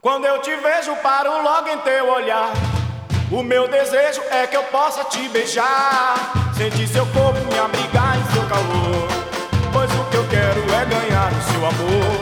Quando eu te vejo, paro logo em teu olhar. O meu desejo é que eu possa te beijar, sentir seu corpo, me abrigar em seu calor, pois o que eu quero é ganhar o seu amor.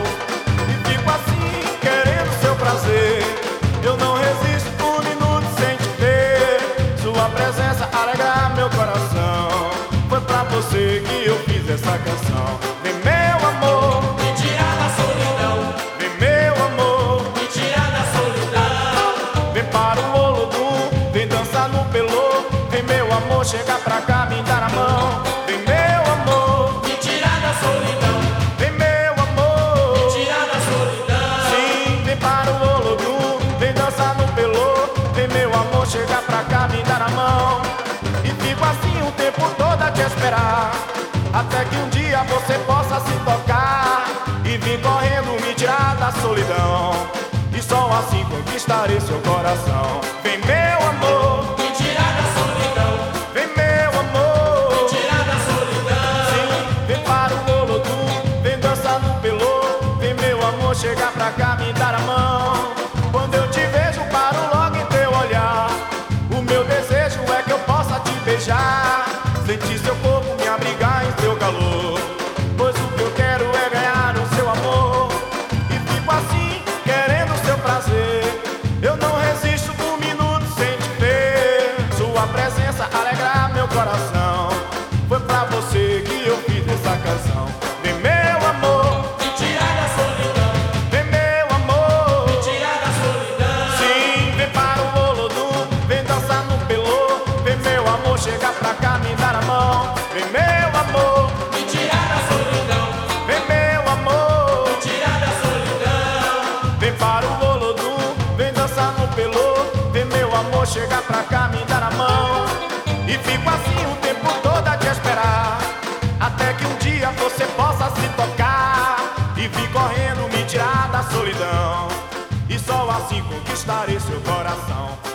E fico assim, querendo seu prazer. Eu não resisto um minuto sem te ver. Sua presença alegra meu coração. Foi pra você que eu fiz essa canção. Vem, meu amor, me tirar da solidão. vem, meu amor, Me tirar da solidão. vem para o Olodum, vem dançar no pelô. Vem, meu amor, chega pra cá, me dar a mão. Vem, meu amor, Me tirar da solidão. vem, meu amor, Me tirar da solidão. sim, vem para o Olodum, vem dançar no pelô. Vem, meu amor, chega pra cá, me dar a mão. E fico assim o tempo todo a te esperar, até que um dia você possa se tocar e vir correndo me tirar da solidão. E só assim conquistarei seu coração. Vem, meu amor, Me tirar da solidão. vem, meu amor, Me tirar da solidão. sim, vem para o Olodum, vem dançar no pelô. Vem, meu amor, chega pra cá, me dar a mão. Quando eu te vejo, paro logo em teu olhar. O meu desejo é que eu possa te beijar, sentir seu corpo, me abrigar em seu calor, pois o que eu quero é ganhar o seu amor. E fico assim, querendo o seu prazer. Eu não resisto um minuto sem te ver. Sua presença alegra meu coração. Foi pra você que eu fiz essa canção. Vem, meu amor, Me tirar da solidão. vem, meu amor, Me tirar da solidão. sim, vem para o Olodum, vem dançar no pelô. Vem, meu amor, chega pra cá, me dar a mão. Vem, meu amor, Me tirar da solidão. vem, meu amor, Me tirar da solidão. vem para o Olodum, vem dançar no pelô. Vem, meu amor, chega pra cá, me dar a mão. E fico assim o tempo todo a te esperar, até que um dia você possa se tocar e vir correndo me tirar da solidão. E só assim conquistarei seu coração.